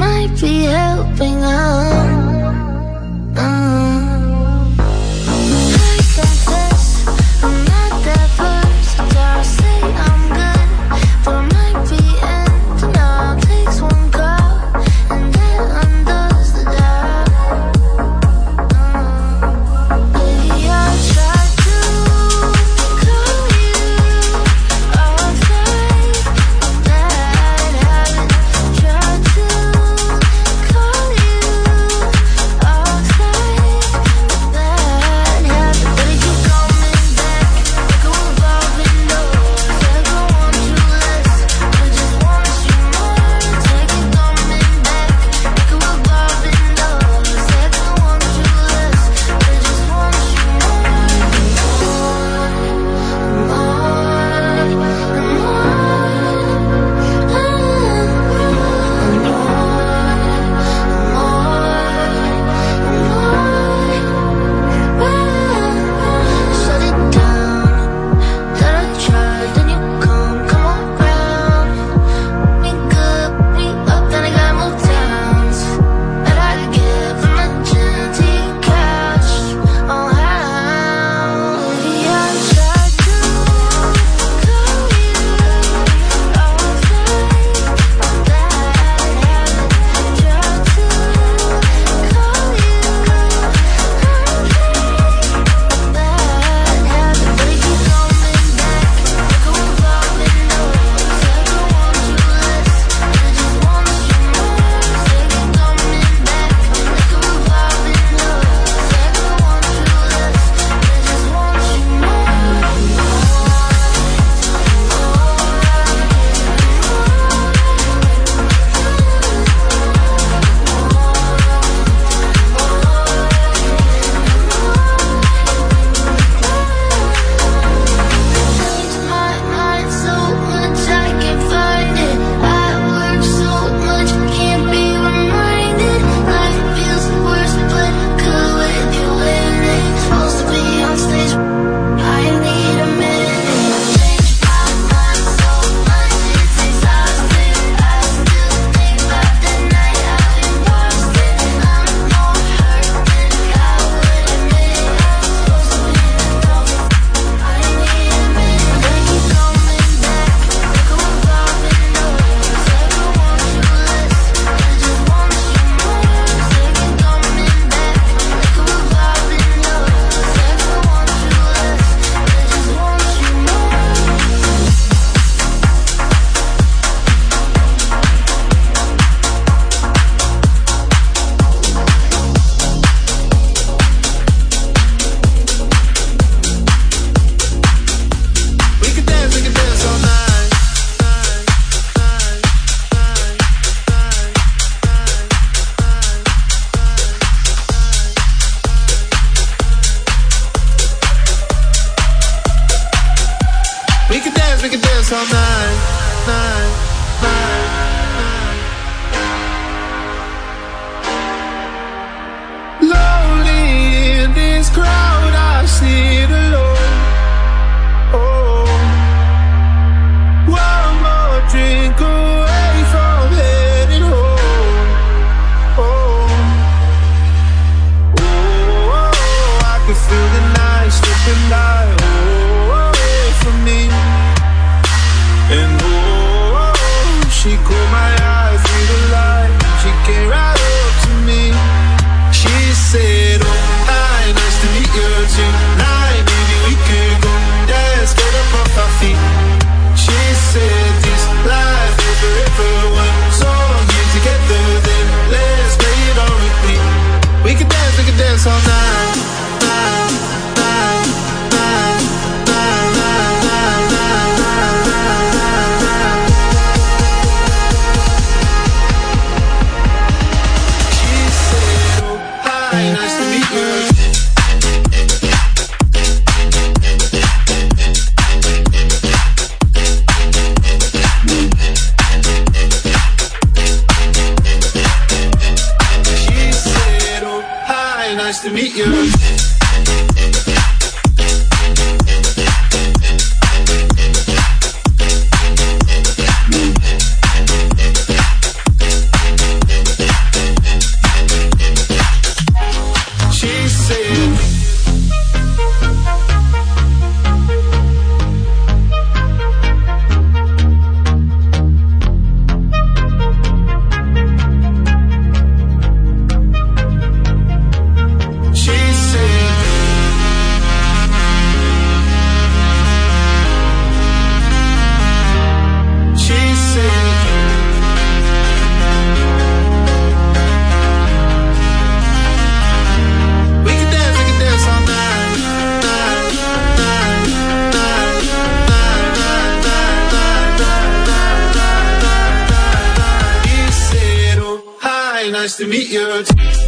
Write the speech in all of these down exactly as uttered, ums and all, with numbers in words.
might be helping out. Mm. I confess, I'm not that versatile. Say I'm good, but I might be ending all. Takes one call, and that undoes the doubt. Mm. Baby, I tried to call you all night, but that happened. Tried to call you all night, but that happened. But you coming back like a revolving door. Said I want you less, but just want you more. Take it coming back like a revolving door. Said I want you less, but just want you more, shut it down. That I tried, then you come, come around. We good, we up, then I got more towns that I get from the gym to your couch. Oh, how? Yeah, I tried to call you all night, but that happened. Tried to call you all night, but that happened. But you coming back like a revolving door. Said I want you less, but just want you more. Said you coming back like a revolving door. Said I want you less, but just want you more. Changed my mind so much I can't find it. I work so much, can't be reminded. Life feels worse, but good with you in it. Supposed to be on stage, I need a minute. Changed my mind so much, it's exhausting. I still think about the night out in Boston. I'm more hurt than I would admit. I'm supposed to be adult, I need a minute. Then you coming back like a revolving door. Said I want you less, but just want you more. Said you coming back like a revolving door. Said I want you less, but just want you more. We could dance, we could dance all night. We could dance, we could dance all night, night, night, night. Lonely in this crowd, I sit alone. Oh, one more drink away from heading home. Oh, oh, I can feel the night slipping by. Oh, away from me. And oh, she caught my eye through the light. She came right up to me. She said, oh, hi, nice to meet you tonight. Maybe we could go dance, get up off our feet. She said, this life is forever one song here together. Then let's play it on repeat. We could dance, we could dance all night, night, night, night, night, night, night, night, night, night. She said, oh, hi, nice to meet you. She said, oh, hi, nice to meet you. Hi, nice to meet you.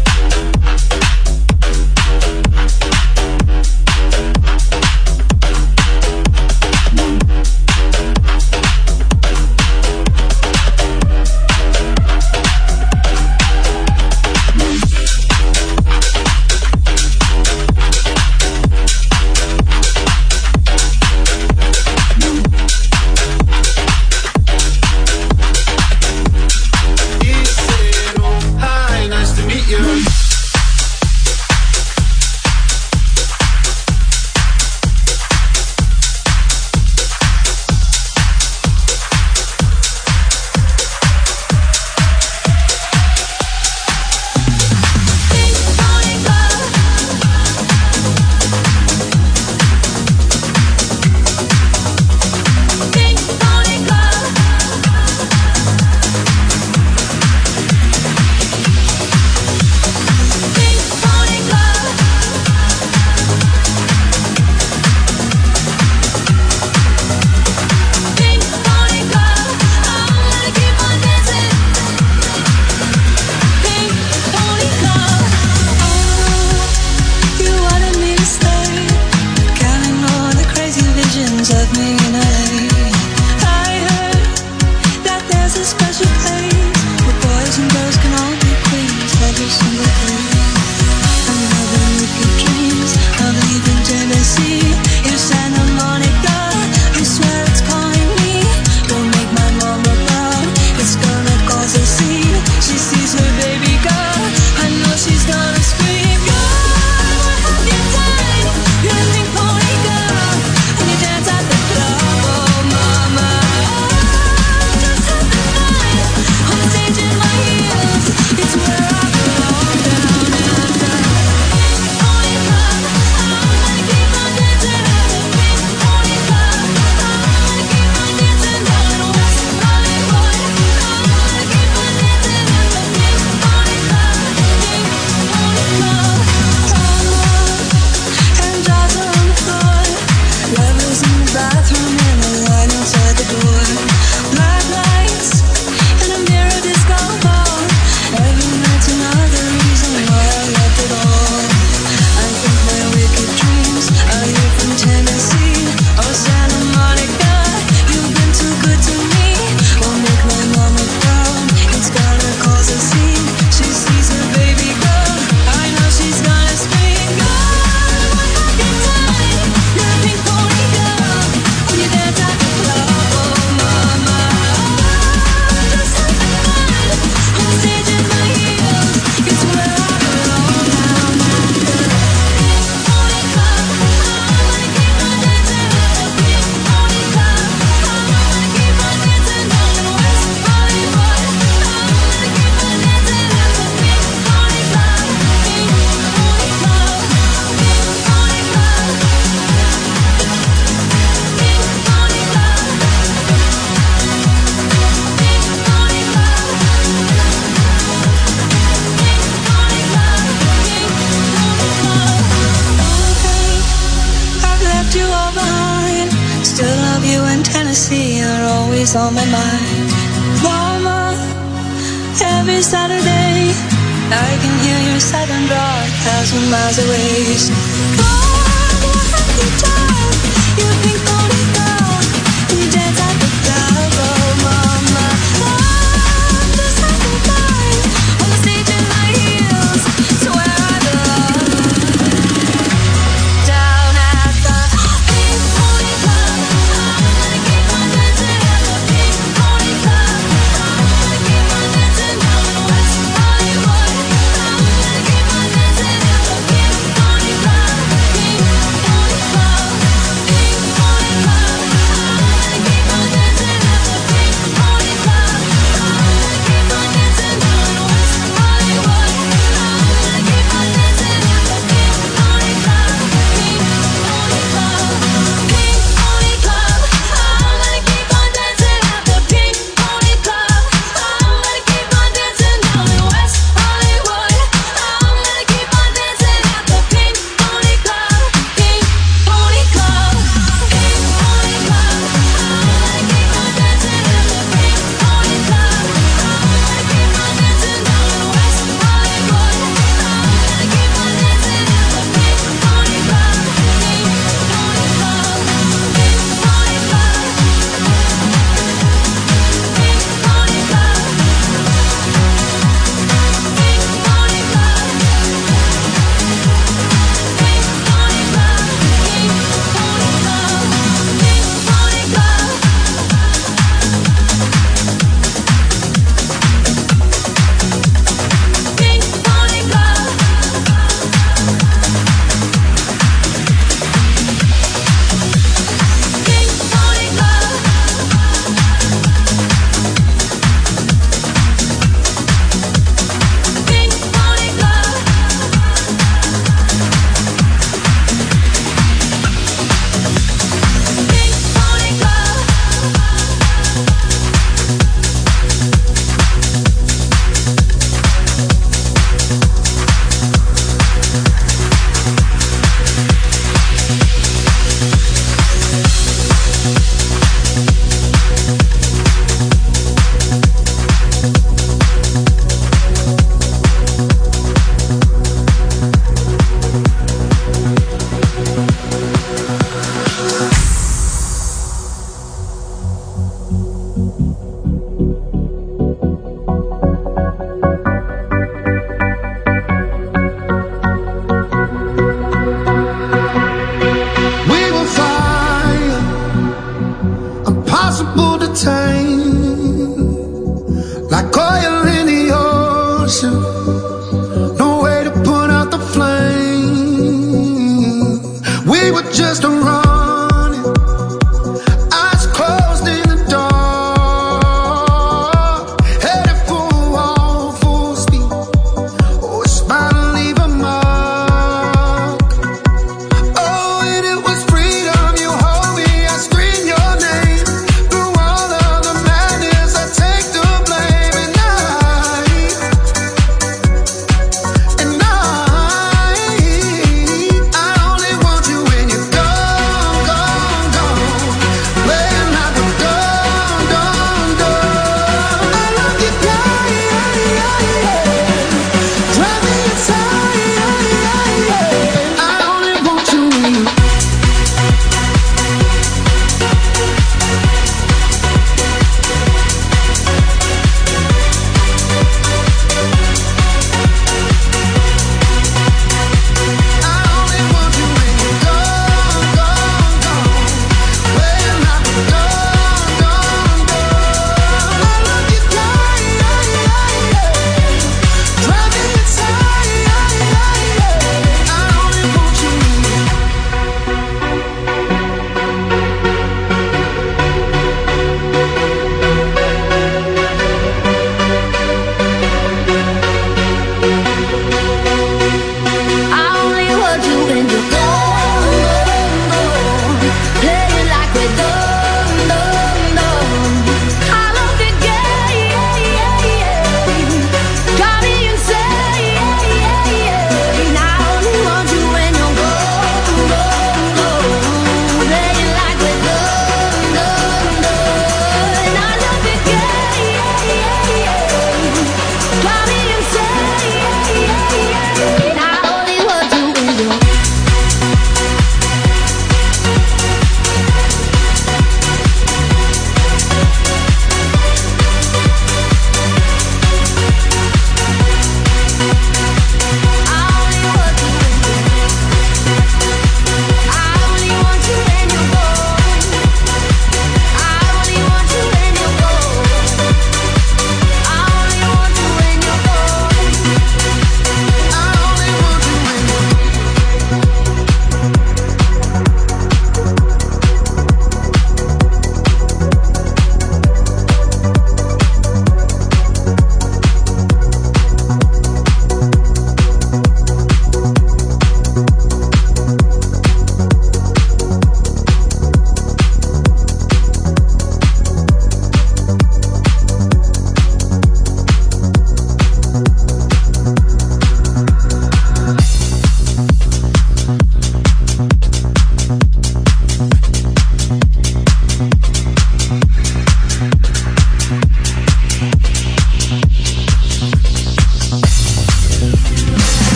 On my mind, Mama, every Saturday I can hear your southern drawl a thousand miles away. So, Mom, what have you done? You think only God, you dance at the club, oh Mama. I'm just like a blind on the stage in my heels, so where I belong. Down at the Pink Pony Club, I'm gonna keep on dancing at the Pink Pony Club. I'm gonna keep on dancing down in West Hollywood. I'm gonna keep on dancing at the Pink Pony Club, Pink Pony Club, Pink Pony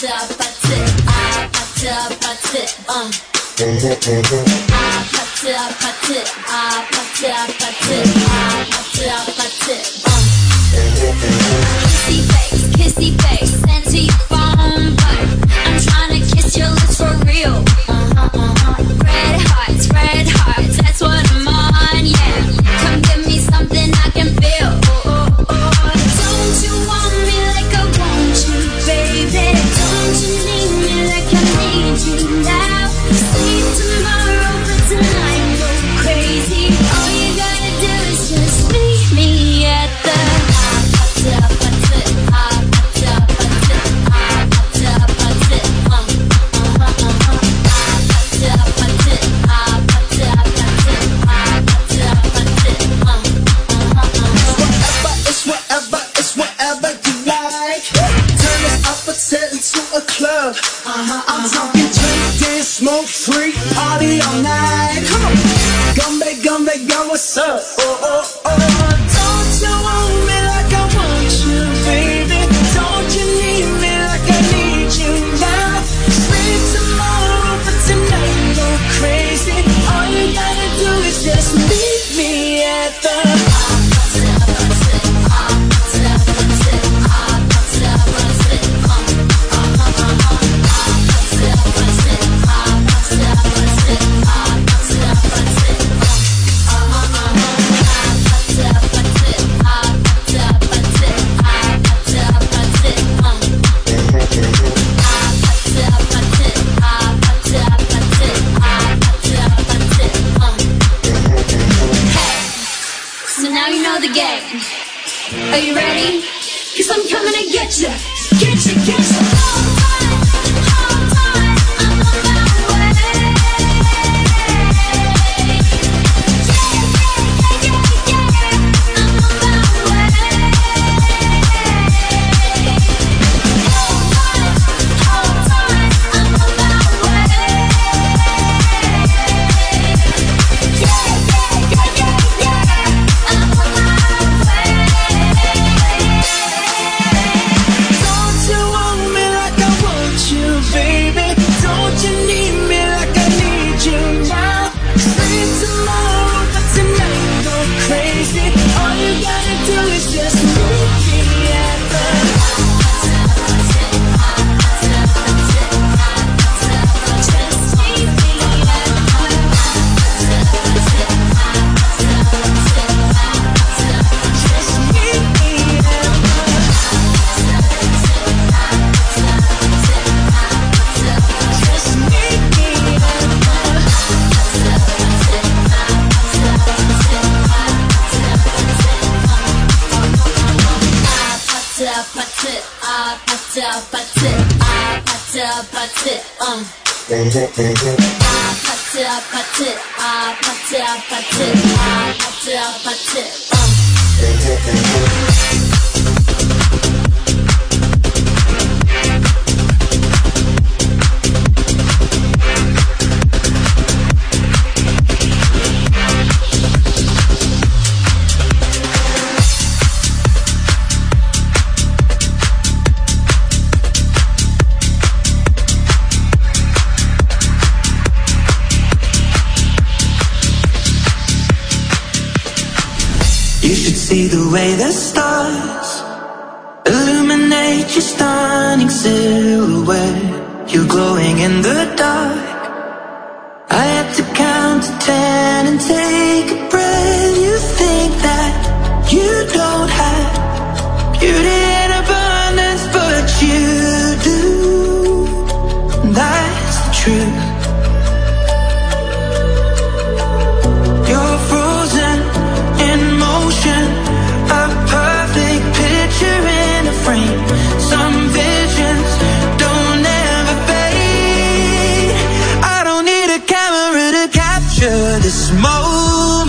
Kissy face, kissy face, sent to your phone, but I'm trying to kiss your lips for real. Uh-huh, uh-huh. Red hearts, red hearts, that's what I'm on, yeah. Come give me something I can feel. Oh, oh, oh. Don't you want me like I want you, baby? Don't you need me like I need you now? Sleep tomorrow, but tonight go crazy. All you gotta do is just meet me at the Uh-huh, I'm talking drink, dance, smoke, free, party all night. Come on, Gumbe, Gumbe, girl, what's up? Oh, oh, oh. Don't you want me like I want you, baby? Don't you need me like I need you now? Sleep tomorrow, but tonight go crazy. All you gotta do is just meet me at the Are you ready? Cause I'm coming to get you, get you, get you. Hold tight, hold tight, I'm on my way. Yeah, yeah, yeah, yeah, yeah, I'm on my way. Hold tight, hold tight, I'm on my way. Yeah, yeah, yeah, yeah, yeah, I'm on my way. See the way the stars illuminate your stunning silhouette. You're glowing in the dark. I had to count to ten and take a breath. You think that you don't have beauty in abundance, but you do. That's the truth. You're frozen in motion. Some visions don't ever fade. I don't need a camera to capture this moment.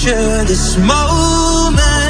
treasure this moment.